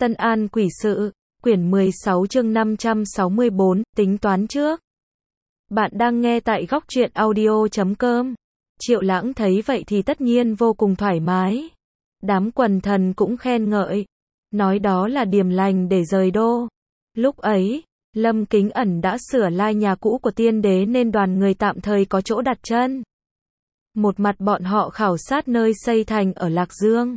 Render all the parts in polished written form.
Tân An Quỷ Sự, quyển 16 chương 564, tính toán trước. Bạn đang nghe tại góc truyện audio.com. Triệu Lãng thấy vậy thì tất nhiên vô cùng thoải mái. Đám quần thần cũng khen ngợi, nói đó là điềm lành để rời đô. Lúc ấy, Lâm Kính Ẩn đã sửa lai nhà cũ của tiên đế nên đoàn người tạm thời có chỗ đặt chân. Một mặt bọn họ khảo sát nơi xây thành ở Lạc Dương.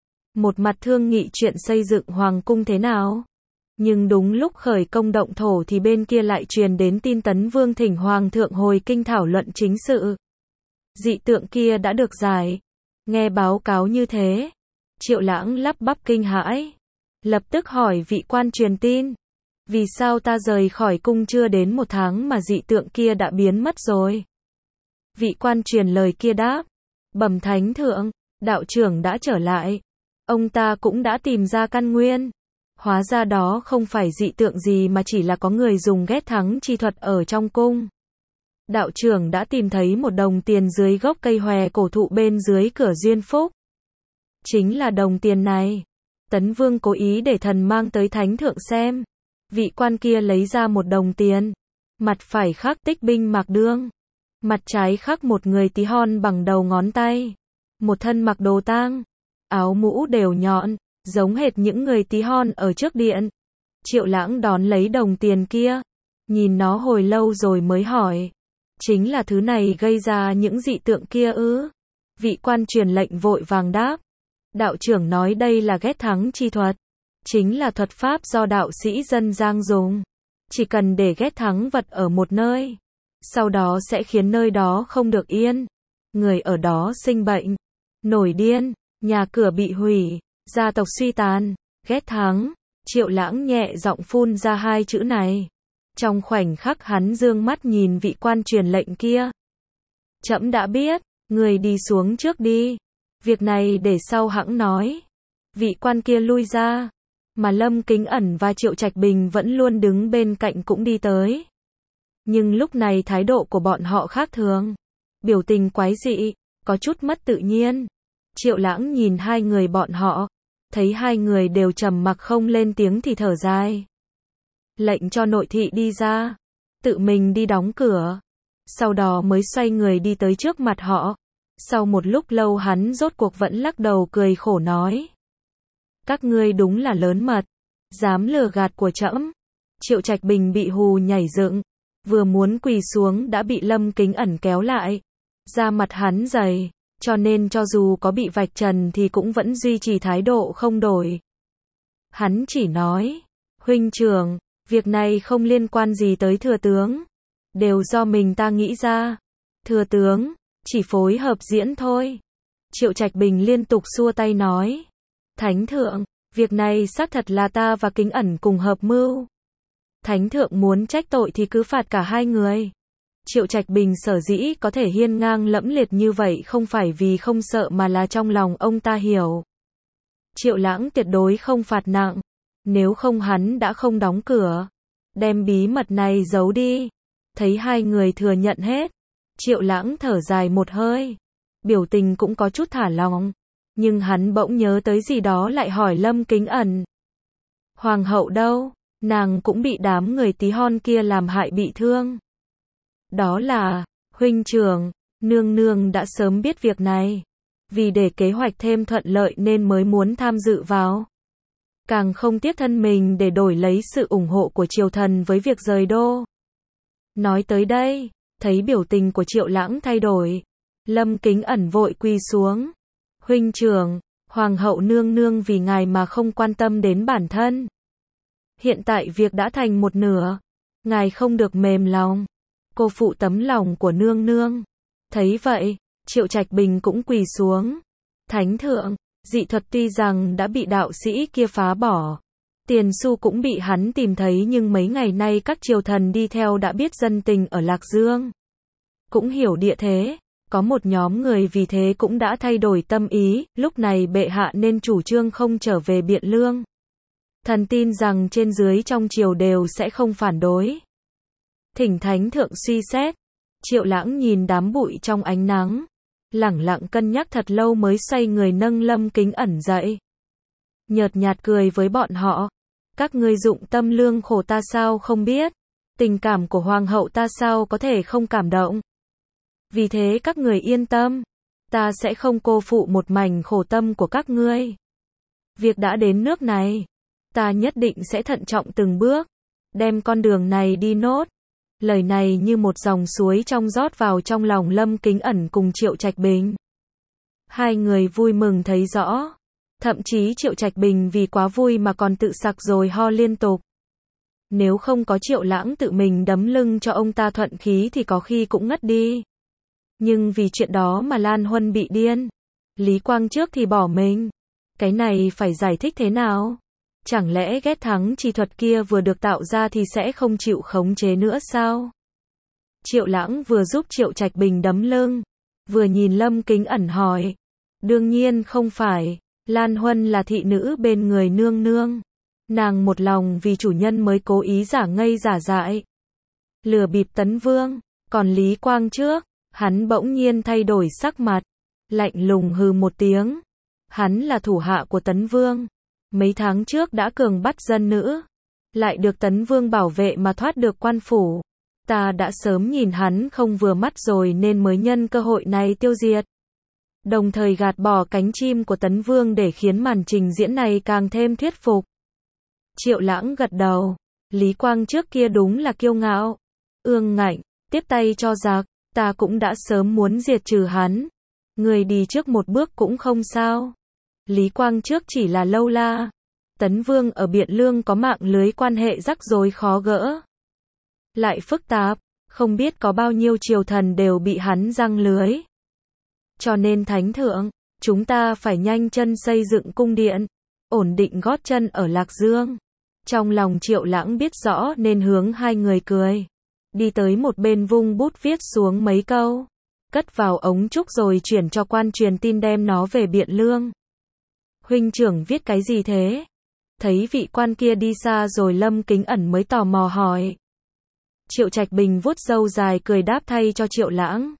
Một mặt thương nghị chuyện xây dựng hoàng cung thế nào. Nhưng đúng lúc khởi công động thổ thì bên kia lại truyền đến tin Tấn Vương thỉnh hoàng thượng hồi kinh thảo luận chính sự. Dị tượng kia đã được giải. Nghe báo cáo như thế, Triệu Lãng lắp bắp kinh hãi. Lập tức hỏi vị quan truyền tin. Vì sao ta rời khỏi cung chưa đến 1 tháng mà dị tượng kia đã biến mất rồi? Vị quan truyền lời kia đáp. Bẩm thánh thượng, đạo trưởng đã trở lại. Ông ta cũng đã tìm ra căn nguyên. Hóa ra đó không phải dị tượng gì mà chỉ là có người dùng ghét thắng chi thuật ở trong cung. Đạo trưởng đã tìm thấy một đồng tiền dưới gốc cây hòe cổ thụ bên dưới cửa Duyên Phúc. Chính là đồng tiền này. Tấn Vương cố ý để thần mang tới thánh thượng xem. Vị quan kia lấy ra một đồng tiền. Mặt phải khắc Tích Binh Mạc Đương. Mặt trái khắc một người tí hon bằng đầu ngón tay. Một thân mặc đồ tang. Áo mũ đều nhọn, giống hệt những người tí hon ở trước điện. Triệu Lãng đón lấy đồng tiền kia. Nhìn nó hồi lâu rồi mới hỏi. Chính là thứ này gây ra những dị tượng kia ư? Vị quan truyền lệnh vội vàng đáp. Đạo trưởng nói đây là ghét thắng chi thuật. Chính là thuật pháp do đạo sĩ dân gian dùng. Chỉ cần để ghét thắng vật ở một nơi. Sau đó sẽ khiến nơi đó không được yên. Người ở đó sinh bệnh, nổi điên, nhà cửa bị hủy, gia tộc suy tàn, ghét thắng. Triệu Lãng nhẹ giọng phun ra 2 chữ này. Trong khoảnh khắc hắn dương mắt nhìn vị quan truyền lệnh kia. Trẫm đã biết, người đi xuống trước đi. Việc này để sau hẵng nói. Vị quan kia lui ra. Mà Lâm Kính Ẩn và Triệu Trạch Bình vẫn luôn đứng bên cạnh cũng đi tới. Nhưng lúc này thái độ của bọn họ khác thường. Biểu tình quái dị, có chút mất tự nhiên. Triệu Lãng nhìn 2 người bọn họ. Thấy 2 người đều trầm mặc không lên tiếng thì thở dài. Lệnh cho nội thị đi ra. Tự mình đi đóng cửa. Sau đó mới xoay người đi tới trước mặt họ. Sau một lúc lâu hắn rốt cuộc vẫn lắc đầu cười khổ nói. Các ngươi đúng là lớn mật. Dám lừa gạt của trẫm. Triệu Trạch Bình bị hù nhảy dựng. Vừa muốn quỳ xuống đã bị Lâm Kính Ẩn kéo lại. Da mặt hắn dày. Cho nên cho dù có bị vạch trần thì cũng vẫn duy trì thái độ không đổi. Hắn chỉ nói. Huynh trưởng, việc này không liên quan gì tới thừa tướng. Đều do mình ta nghĩ ra. Thừa tướng, chỉ phối hợp diễn thôi. Triệu Trạch Bình liên tục xua tay nói. Thánh thượng, việc này xác thật là ta và Kính Ẩn cùng hợp mưu. Thánh thượng muốn trách tội thì cứ phạt cả 2 người. Triệu Trạch Bình sở dĩ có thể hiên ngang lẫm liệt như vậy không phải vì không sợ mà là trong lòng ông ta hiểu. Triệu Lãng tuyệt đối không phạt nặng. Nếu không hắn đã không đóng cửa. Đem bí mật này giấu đi. Thấy 2 người thừa nhận hết. Triệu Lãng thở dài một hơi. Biểu tình cũng có chút thả lỏng. Nhưng hắn bỗng nhớ tới gì đó lại hỏi Lâm Kính Ẩn. Hoàng hậu đâu? Nàng cũng bị đám người tí hon kia làm hại bị thương. Đó là, huynh trưởng, nương nương đã sớm biết việc này. Vì để kế hoạch thêm thuận lợi nên mới muốn tham dự vào. Càng không tiếc thân mình để đổi lấy sự ủng hộ của triều thần với việc rời đô. Nói tới đây, thấy biểu tình của Triệu Lãng thay đổi. Lâm Kính Ẩn vội quỳ xuống. Huynh trưởng, hoàng hậu nương nương vì ngài mà không quan tâm đến bản thân. Hiện tại việc đã thành một nửa. Ngài không được mềm lòng. Cô phụ tấm lòng của nương nương. Thấy vậy, Triệu Trạch Bình cũng quỳ xuống. Thánh thượng, dị thuật tuy rằng đã bị đạo sĩ kia phá bỏ. Tiền xu cũng bị hắn tìm thấy nhưng mấy ngày nay các triều thần đi theo đã biết dân tình ở Lạc Dương. Cũng hiểu địa thế. Có một nhóm người vì thế cũng đã thay đổi tâm ý. Lúc này bệ hạ nên chủ trương không trở về Biện Lương. Thần tin rằng trên dưới trong triều đều sẽ không phản đối. Thỉnh thánh thượng suy xét. Triệu Lãng nhìn đám bụi trong ánh nắng. Lẳng lặng cân nhắc thật lâu mới xoay người nâng Lâm Kính Ẩn dậy. nhợt nhạt cười với bọn họ. Các ngươi dụng tâm lương khổ ta sao không biết, tình cảm của hoàng hậu ta sao có thể không cảm động. Vì thế các người yên tâm, ta sẽ không cô phụ một mảnh khổ tâm của các ngươi. Việc đã đến nước này, ta nhất định sẽ thận trọng từng bước, đem con đường này đi nốt. Lời này như một dòng suối trong rót vào trong lòng Lâm Kính Ẩn cùng Triệu Trạch Bình. Hai người vui mừng thấy rõ. Thậm chí Triệu Trạch Bình vì quá vui mà còn tự sặc rồi ho liên tục. Nếu không có Triệu Lãng tự mình đấm lưng cho ông ta thuận khí thì có khi cũng ngất đi. Nhưng vì chuyện đó mà Lan Huân bị điên. Lý Quang trước thì bỏ mình. Cái này phải giải thích thế nào? Chẳng lẽ ghét thắng chi thuật kia vừa được tạo ra thì sẽ không chịu khống chế nữa sao? Triệu Lãng vừa giúp Triệu Trạch Bình đấm lưng, vừa nhìn Lâm Kính Ẩn hỏi. Đương nhiên không phải, Lan Huân là thị nữ bên người nương nương. Nàng một lòng vì chủ nhân mới cố ý giả ngây giả dại. Lừa bịp Tấn Vương, còn Lý Quang trước, hắn bỗng nhiên thay đổi sắc mặt, lạnh lùng hừ một tiếng. Hắn là thủ hạ của Tấn Vương. Mấy tháng trước đã cường bắt dân nữ, lại được Tấn Vương bảo vệ mà thoát được quan phủ. Ta đã sớm nhìn hắn không vừa mắt rồi nên mới nhân cơ hội này tiêu diệt. Đồng thời gạt bỏ cánh chim của Tấn Vương để khiến màn trình diễn này càng thêm thuyết phục. Triệu Lãng gật đầu. Lý Quang trước kia đúng là kiêu ngạo, ương ngạnh, tiếp tay cho giặc. Ta cũng đã sớm muốn diệt trừ hắn. Người đi trước một bước cũng không sao. Lý Quang trước chỉ là lâu la. Tấn Vương ở Biện Lương có mạng lưới quan hệ rắc rối khó gỡ, lại phức tạp, không biết có bao nhiêu triều thần đều bị hắn giăng lưới. Cho nên Thánh Thượng, chúng ta phải nhanh chân xây dựng cung điện, ổn định gót chân ở Lạc Dương. Trong lòng Triệu Lãng biết rõ nên hướng hai người cười. Đi tới một bên vung bút viết xuống mấy câu, cất vào ống trúc rồi chuyển cho quan truyền tin đem nó về Biện Lương. Huynh trưởng viết cái gì thế? Thấy vị quan kia đi xa rồi Lâm Kính Ẩn mới tò mò hỏi. Triệu Trạch Bình vuốt râu dài cười đáp thay cho Triệu Lãng.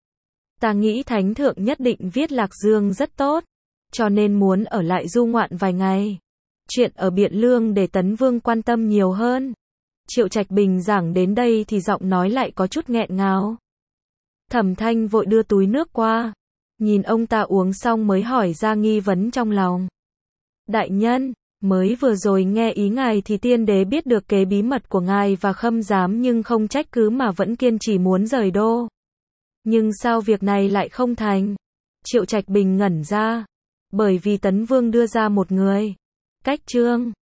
Ta nghĩ Thánh Thượng nhất định viết Lạc Dương rất tốt, cho nên muốn ở lại du ngoạn vài ngày. Chuyện ở Biện Lương để Tấn Vương quan tâm nhiều hơn. Triệu Trạch Bình giảng đến đây thì giọng nói lại có chút nghẹn ngào. Thẩm Thanh vội đưa túi nước qua, nhìn ông ta uống xong mới hỏi ra nghi vấn trong lòng. Đại nhân, mới vừa rồi nghe ý ngài thì tiên đế biết được kế bí mật của ngài và Khâm giám nhưng không trách cứ mà vẫn kiên trì muốn rời đô. Nhưng sao việc này lại không thành? Triệu Trạch Bình ngẩn ra. Bởi vì Tấn Vương đưa ra một người. Cách Trương.